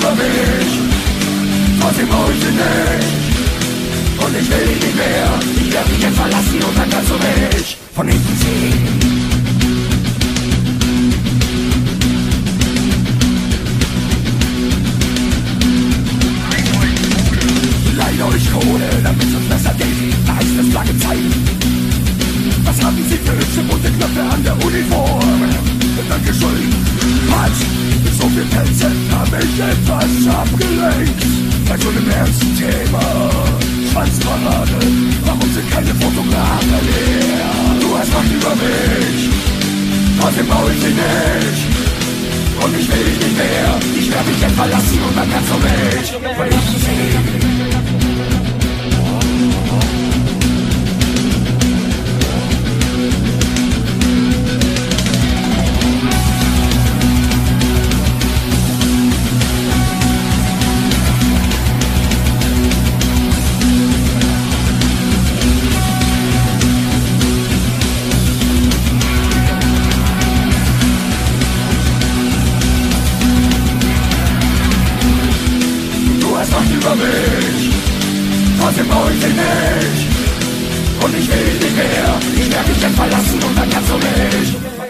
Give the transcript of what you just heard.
über mich. Trotzdem brauch ich dich nicht. Und ich will dich nicht mehr. Ich werde dich jetzt verlassen und dann kannst du mich von hinten ziehen. Leiht euch Kohle, damit es uns besser geht. Da heißt es lange Zeit. Was haben Sie für hübsche bunte Knöpfe an der Uniform? Dankeschön. Halt! Mit so viel Pelze hab ich etwas abgelenkt. Bei so einem ernsten Thema. Schwanzparade. Warum sind keine Fotografen hier? Du hast Macht über mich. Trotzdem brauch ich dich nicht. Und ich will dich nicht mehr. Ich werde dich jetzt verlassen und dann kannst du mich verlassen sehen. Über mich, trotzdem brauch ich dich nicht. Und ich will dich nicht mehr. Ich werde dich jetzt verlassen und dann kannst du mich